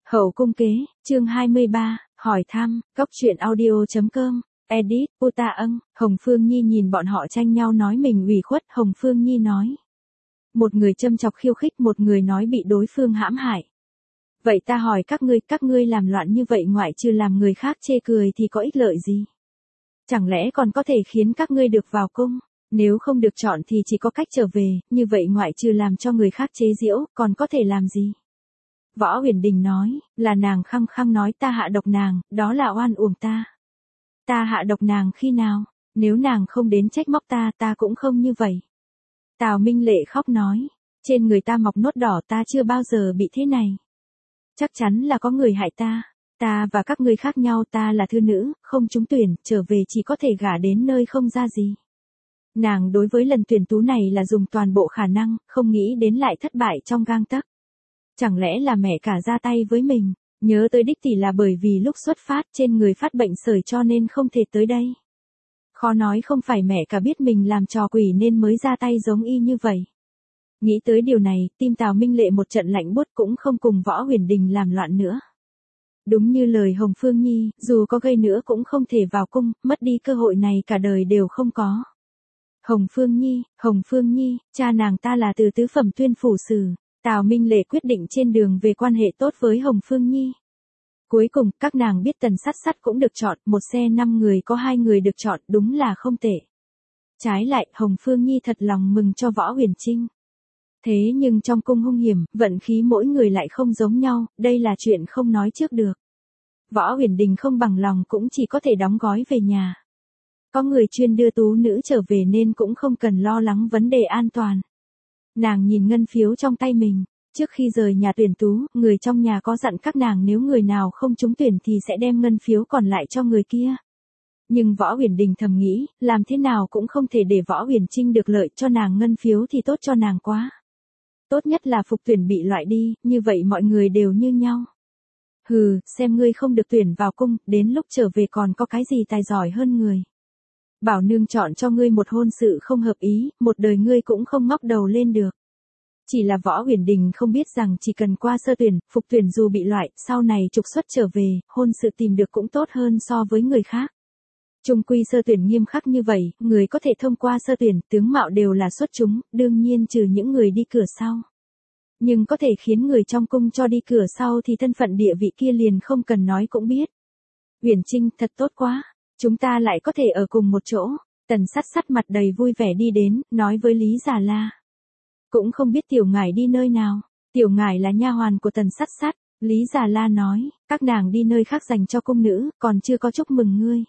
Hậu cung kế, chương 23, hỏi thăm, góc truyện audio.com, edit, Uta âng, Hồng Phương Nhi nhìn bọn họ tranh nhau nói mình ủy khuất, Hồng Phương Nhi nói. Một người châm chọc khiêu khích, một người nói bị đối phương hãm hại. Vậy ta hỏi các ngươi làm loạn như vậy ngoại trừ làm người khác chê cười thì có ích lợi gì? Chẳng lẽ còn có thể khiến các ngươi được vào cung? Nếu không được chọn thì chỉ có cách trở về, như vậy ngoại trừ làm cho người khác chế giễu, còn có thể làm gì? Võ Huyền Đình nói, là nàng khăng khăng nói ta hạ độc nàng, đó là oan uổng ta. Ta hạ độc nàng khi nào? Nếu nàng không đến trách móc ta cũng không như vậy. Tào Minh Lệ khóc nói, trên người ta mọc nốt đỏ ta chưa bao giờ bị thế này. Chắc chắn là có người hại ta và các ngươi khác nhau, ta là thư nữ, không trúng tuyển, trở về chỉ có thể gả đến nơi không ra gì. Nàng đối với lần tuyển tú này là dùng toàn bộ khả năng, không nghĩ đến lại thất bại trong gang tấc. Chẳng lẽ là mẹ cả ra tay với mình, nhớ tới đích tỷ là bởi vì lúc xuất phát trên người phát bệnh sởi cho nên không thể tới đây. Khó nói không phải mẹ cả biết mình làm trò quỷ nên mới ra tay giống y như vậy. Nghĩ tới điều này, tim Tào Minh Lệ một trận lạnh buốt, cũng không cùng Võ Huyền Đình làm loạn nữa. Đúng như lời Hồng Phương Nhi, dù có gây nữa cũng không thể vào cung, mất đi cơ hội này cả đời đều không có. Hồng Phương Nhi, cha nàng ta là từ tứ phẩm tuyên phủ sử. Tào Minh Lệ quyết định trên đường về quan hệ tốt với Hồng Phương Nhi. Cuối cùng, các nàng biết Tần Sắt Sắt cũng được chọn, một xe 5 người có 2 người được chọn, đúng là không tệ. Trái lại, Hồng Phương Nhi thật lòng mừng cho Võ Huyền Trinh. Thế nhưng trong cung hung hiểm, vận khí mỗi người lại không giống nhau, đây là chuyện không nói trước được. Võ Huyền Đình không bằng lòng cũng chỉ có thể đóng gói về nhà. Có người chuyên đưa tú nữ trở về nên cũng không cần lo lắng vấn đề an toàn. Nàng nhìn ngân phiếu trong tay mình, trước khi rời nhà tuyển tú, người trong nhà có dặn các nàng nếu người nào không trúng tuyển thì sẽ đem ngân phiếu còn lại cho người kia. Nhưng Võ Huyền Đình thầm nghĩ, làm thế nào cũng không thể để Võ Huyền Trinh được lợi, cho nàng ngân phiếu thì tốt cho nàng quá. Tốt nhất là phục tuyển bị loại đi, như vậy mọi người đều như nhau. Hừ, xem ngươi không được tuyển vào cung, đến lúc trở về còn có cái gì tài giỏi hơn người. Bảo nương chọn cho ngươi một hôn sự không hợp ý, một đời ngươi cũng không ngóc đầu lên được. Chỉ là Võ Huyền Đình không biết rằng chỉ cần qua sơ tuyển, phục tuyển dù bị loại, sau này trục xuất trở về, hôn sự tìm được cũng tốt hơn so với người khác. Chung quy sơ tuyển nghiêm khắc như vậy, người có thể thông qua sơ tuyển, tướng mạo đều là xuất chúng, đương nhiên trừ những người đi cửa sau. Nhưng có thể khiến người trong cung cho đi cửa sau thì thân phận địa vị kia liền không cần nói cũng biết. Huyền Trinh, thật tốt quá. Chúng ta lại có thể ở cùng một chỗ. Tần Sắt Sắt mặt đầy vui vẻ đi đến, nói với Lý Già La. Cũng không biết tiểu ngải đi nơi nào. Tiểu ngải là nha hoàn của Tần Sắt Sắt. Lý Già La nói, các nàng đi nơi khác dành cho cung nữ, còn chưa có chúc mừng ngươi.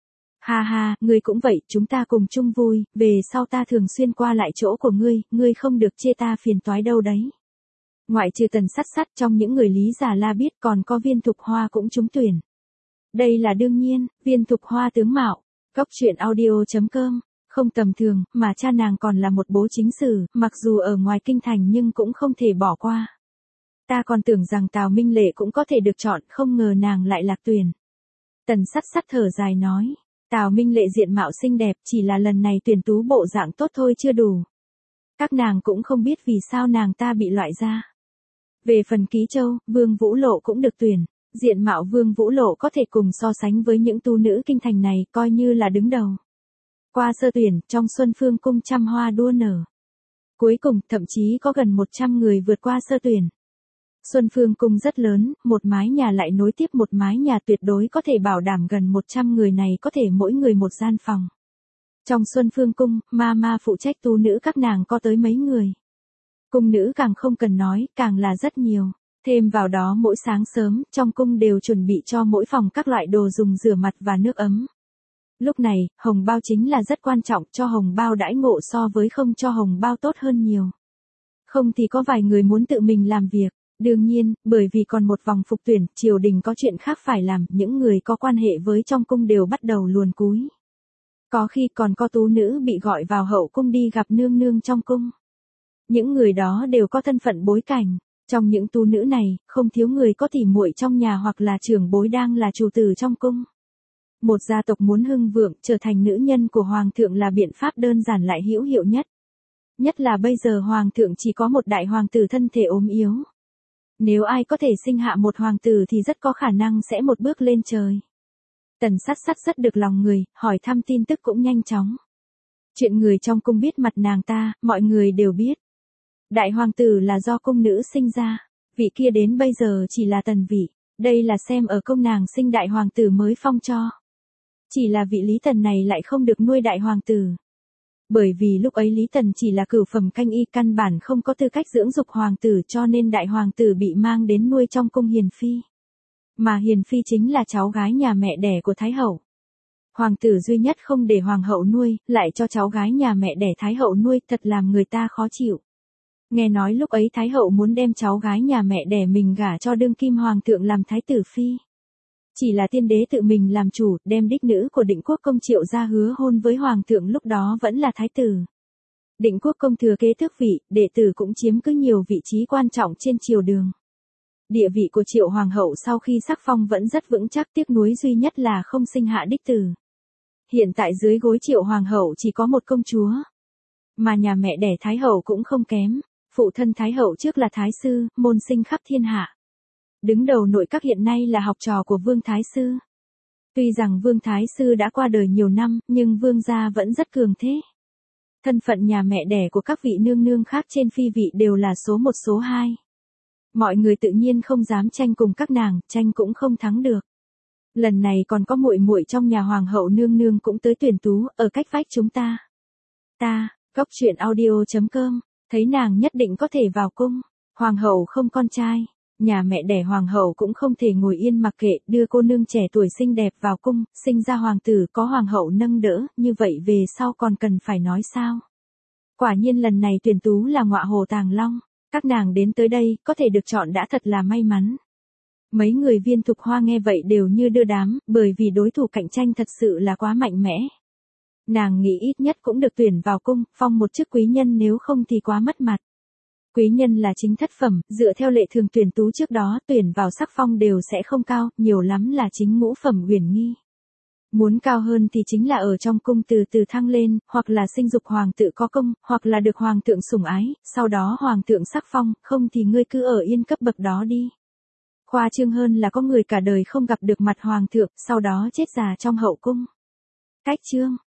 Ha ha, ngươi cũng vậy, chúng ta cùng chung vui, về sau ta thường xuyên qua lại chỗ của ngươi không được chê ta phiền toái đâu đấy. Ngoại trừ Tần Sắt Sắt, trong những người Lý Già La biết còn có Viên Thục Hoa cũng trúng tuyển. Đây là đương nhiên, Viên Thục Hoa tướng mạo, góc truyện audio.com, không tầm thường, mà cha nàng còn là một bố chính sử, mặc dù ở ngoài kinh thành nhưng cũng không thể bỏ qua. Ta còn tưởng rằng Tào Minh Lệ cũng có thể được chọn, không ngờ nàng lại lạc tuyển. Tần Sắt Sắt thở dài nói, Tào Minh Lệ diện mạo xinh đẹp, chỉ là lần này tuyển tú bộ dạng tốt thôi chưa đủ. Các nàng cũng không biết vì sao nàng ta bị loại ra. Về phần Ký Châu, Vương Vũ Lộ cũng được tuyển. Diện mạo Vương Vũ Lộ có thể cùng so sánh với những tu nữ kinh thành này, coi như là đứng đầu. Qua sơ tuyển, trong Xuân Phương cung trăm hoa đua nở. Cuối cùng, thậm chí có gần 100 người vượt qua sơ tuyển. Xuân Phương cung rất lớn, một mái nhà lại nối tiếp một mái nhà, tuyệt đối có thể bảo đảm gần 100 người này có thể mỗi người một gian phòng. Trong Xuân Phương cung, ma phụ trách tu nữ các nàng có tới mấy người. Cung nữ càng không cần nói, càng là rất nhiều. Thêm vào đó mỗi sáng sớm, trong cung đều chuẩn bị cho mỗi phòng các loại đồ dùng rửa mặt và nước ấm. Lúc này, hồng bao chính là rất quan trọng, cho hồng bao đãi ngộ so với không cho hồng bao tốt hơn nhiều. Không thì có vài người muốn tự mình làm việc. Đương nhiên, bởi vì còn một vòng phục tuyển, triều đình có chuyện khác phải làm, những người có quan hệ với trong cung đều bắt đầu luồn cúi. Có khi còn có tú nữ bị gọi vào hậu cung đi gặp nương nương trong cung. Những người đó đều có thân phận bối cảnh. Trong những tu nữ này, không thiếu người có tỉ muội trong nhà hoặc là trưởng bối đang là chủ tử trong cung. Một gia tộc muốn hưng vượng, trở thành nữ nhân của hoàng thượng là biện pháp đơn giản lại hữu hiệu nhất. Nhất là bây giờ hoàng thượng chỉ có một đại hoàng tử thân thể ốm yếu. Nếu ai có thể sinh hạ một hoàng tử thì rất có khả năng sẽ một bước lên trời. Tần Sát Sát rất được lòng người, hỏi thăm tin tức cũng nhanh chóng. Chuyện người trong cung biết mặt nàng ta, mọi người đều biết. Đại hoàng tử là do cung nữ sinh ra, vị kia đến bây giờ chỉ là tần vị, đây là xem ở công nàng sinh đại hoàng tử mới phong cho. Chỉ là vị Lý Tần này lại không được nuôi đại hoàng tử. Bởi vì lúc ấy Lý Tần chỉ là cửu phẩm canh y, căn bản không có tư cách dưỡng dục hoàng tử, cho nên đại hoàng tử bị mang đến nuôi trong cung Hiền Phi. Mà Hiền Phi chính là cháu gái nhà mẹ đẻ của Thái hậu. Hoàng tử duy nhất không để hoàng hậu nuôi, lại cho cháu gái nhà mẹ đẻ Thái hậu nuôi, thật làm người ta khó chịu. Nghe nói lúc ấy Thái hậu muốn đem cháu gái nhà mẹ đẻ mình gả cho đương kim hoàng thượng làm thái tử phi. Chỉ là tiên đế tự mình làm chủ, đem đích nữ của Định Quốc Công Triệu ra hứa hôn với hoàng thượng, lúc đó vẫn là thái tử. Định Quốc Công thừa kế tước vị, đệ tử cũng chiếm cứ nhiều vị trí quan trọng trên triều đường. Địa vị của Triệu hoàng hậu sau khi sắc phong vẫn rất vững chắc, tiếc nuối duy nhất là không sinh hạ đích tử. Hiện tại dưới gối Triệu hoàng hậu chỉ có một công chúa. Mà nhà mẹ đẻ Thái hậu cũng không kém, phụ thân Thái hậu trước là Thái sư, môn sinh khắp thiên hạ. Đứng đầu nội các hiện nay là học trò của Vương Thái sư. Tuy rằng Vương Thái sư đã qua đời nhiều năm, nhưng Vương gia vẫn rất cường thế. Thân phận nhà mẹ đẻ của các vị nương nương khác trên phi vị đều là số 1 số 2. Mọi người tự nhiên không dám tranh cùng các nàng, tranh cũng không thắng được. Lần này còn có muội muội trong nhà hoàng hậu nương nương cũng tới tuyển tú, ở cách vách chúng ta. Góc chuyện audio.com, thấy nàng nhất định có thể vào cung. Hoàng hậu không con trai, nhà mẹ đẻ hoàng hậu cũng không thể ngồi yên mặc kệ, đưa cô nương trẻ tuổi xinh đẹp vào cung, sinh ra hoàng tử có hoàng hậu nâng đỡ, như vậy về sau còn cần phải nói sao. Quả nhiên lần này tuyển tú là ngọa hồ tàng long, các nàng đến tới đây, có thể được chọn đã thật là may mắn. Mấy người Viên Thục Hoa nghe vậy đều như đưa đám, bởi vì đối thủ cạnh tranh thật sự là quá mạnh mẽ. Nàng nghĩ ít nhất cũng được tuyển vào cung, phong một chức quý nhân, nếu không thì quá mất mặt. Quý nhân là chính thất phẩm, dựa theo lệ thường tuyển tú trước đó, tuyển vào sắc phong đều sẽ không cao, nhiều lắm là chính ngũ phẩm uyển nghi. Muốn cao hơn thì chính là ở trong cung từ từ thăng lên, hoặc là sinh dục hoàng tự có công, hoặc là được hoàng thượng sủng ái, sau đó hoàng thượng sắc phong, không thì ngươi cứ ở yên cấp bậc đó đi. Khoa trương hơn là có người cả đời không gặp được mặt hoàng thượng, sau đó chết già trong hậu cung. Cách chương